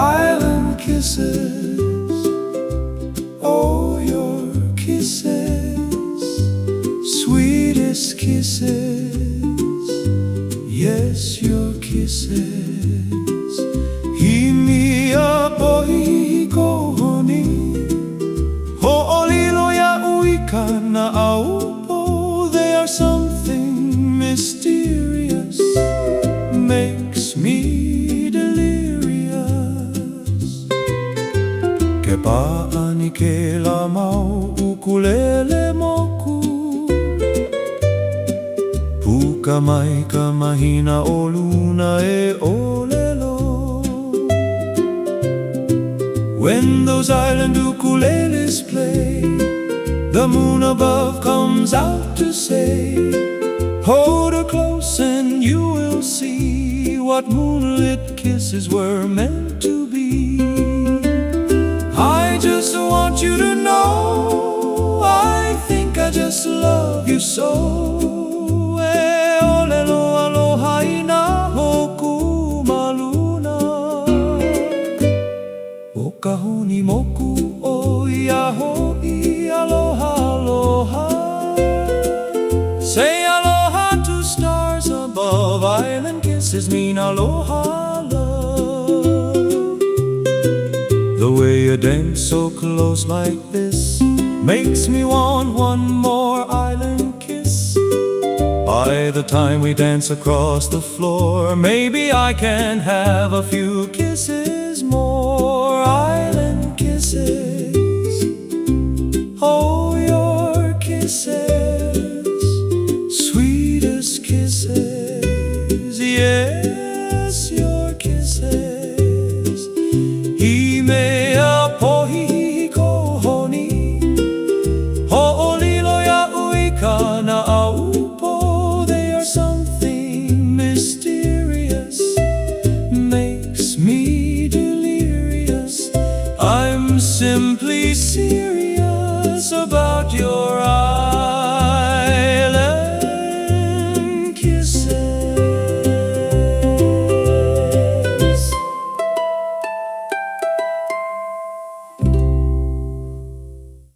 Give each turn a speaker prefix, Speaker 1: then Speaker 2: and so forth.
Speaker 1: Island kisses, oh your kisses, sweetest kisses, yes your kisses. Himi apo hihiko honi, ho'olilo ya uika na aupo. They are something mysterious, makes me delirious. Ke paani ke lamau ukulele moku, puka mai ka mahina o luna e olelo. When those island ukuleles play, the moon above comes out to say, hold her close and you will see what moonlit kisses were meant to be. I just want you to know, I think I just love you so. E olelo aloha ina hoku maluna, o kahoni moku o iaho i aloha aloha. Say aloha to stars above, island kisses mean aloha love. The way you dance so close like this makes me want one more island kiss. By the time we dance across the floor, maybe I can have a few